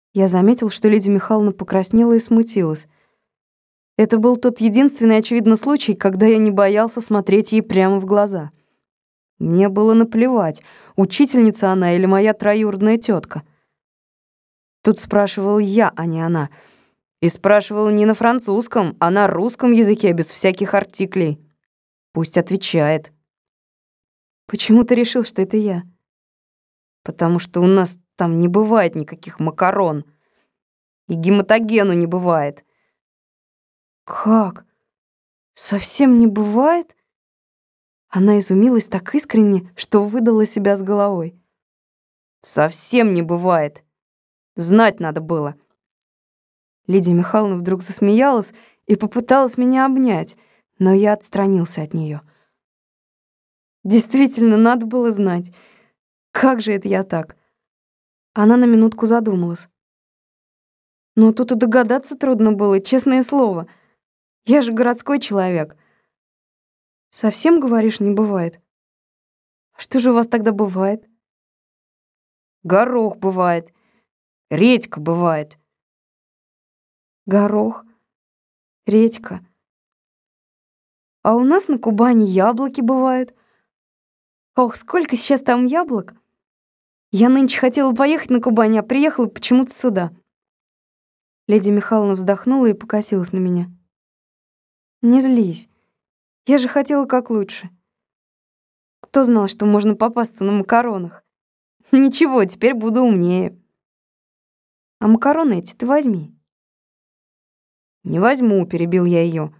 Я заметил, что Лидия Михайловна покраснела и смутилась. Это был тот единственный, очевидно, случай, когда я не боялся смотреть ей прямо в глаза. Мне было наплевать, учительница она или моя троюродная тетка. Тут спрашивал я, а не она. И спрашивал не на французском, а на русском языке, без всяких артиклей. Пусть отвечает. Почему ты решил, что это я? Потому что у нас там не бывает никаких макарон. И гематогену не бывает. Как? Совсем не бывает? Она изумилась так искренне, что выдала себя с головой. Совсем не бывает. Знать надо было. Лидия Михайловна вдруг засмеялась и попыталась меня обнять, но я отстранился от нее. Действительно, надо было знать. Как же это я так? Она на минутку задумалась. Но тут и догадаться трудно было, честное слово. Я же городской человек. Совсем, говоришь, не бывает? Что же у вас тогда бывает? Горох бывает, редька бывает. Горох, редька. А у нас на Кубани яблоки бывают. Ох, сколько сейчас там яблок. Я нынче хотела поехать на Кубань, а приехала почему-то сюда. Лидия Михайловна вздохнула и покосилась на меня. Не злись. Я же хотела как лучше. Кто знал, что можно попасться на макаронах? Ничего, теперь буду умнее. А макароны эти ты возьми. Не возьму, перебил я ее.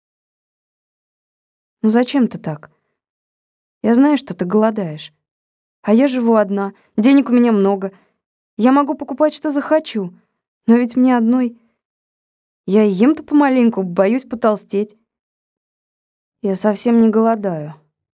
Ну зачем ты так? Я знаю, что ты голодаешь. А я живу одна, денег у меня много. Я могу покупать, что захочу. Но ведь мне одной. Я и ем-то помаленьку, боюсь потолстеть. Я совсем не голодаю.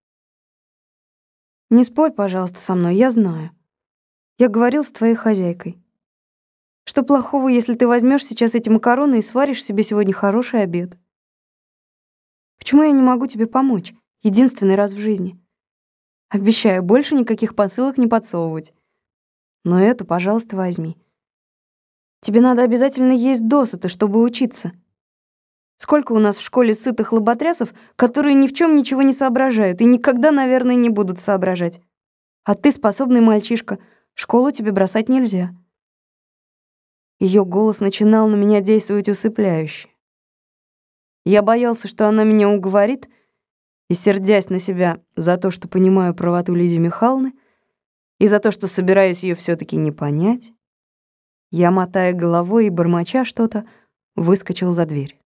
Не спорь, пожалуйста, со мной, я знаю. Я говорил с твоей хозяйкой. Что плохого, если ты возьмешь сейчас эти макароны и сваришь себе сегодня хороший обед? Почему я не могу тебе помочь? Единственный раз в жизни. Обещаю, больше никаких посылок не подсовывать. Но эту, пожалуйста, возьми. Тебе надо обязательно есть досыта, чтобы учиться. Сколько у нас в школе сытых лоботрясов, которые ни в чем ничего не соображают и никогда, наверное, не будут соображать. А ты способный мальчишка, школу тебе бросать нельзя. Ее голос начинал на меня действовать усыпляюще. Я боялся, что она меня уговорит, и, сердясь на себя за то, что понимаю правоту Лидии Михайловны, и за то, что собираюсь ее все-таки не понять, я, мотая головой и бормоча что-то, выскочил за дверь.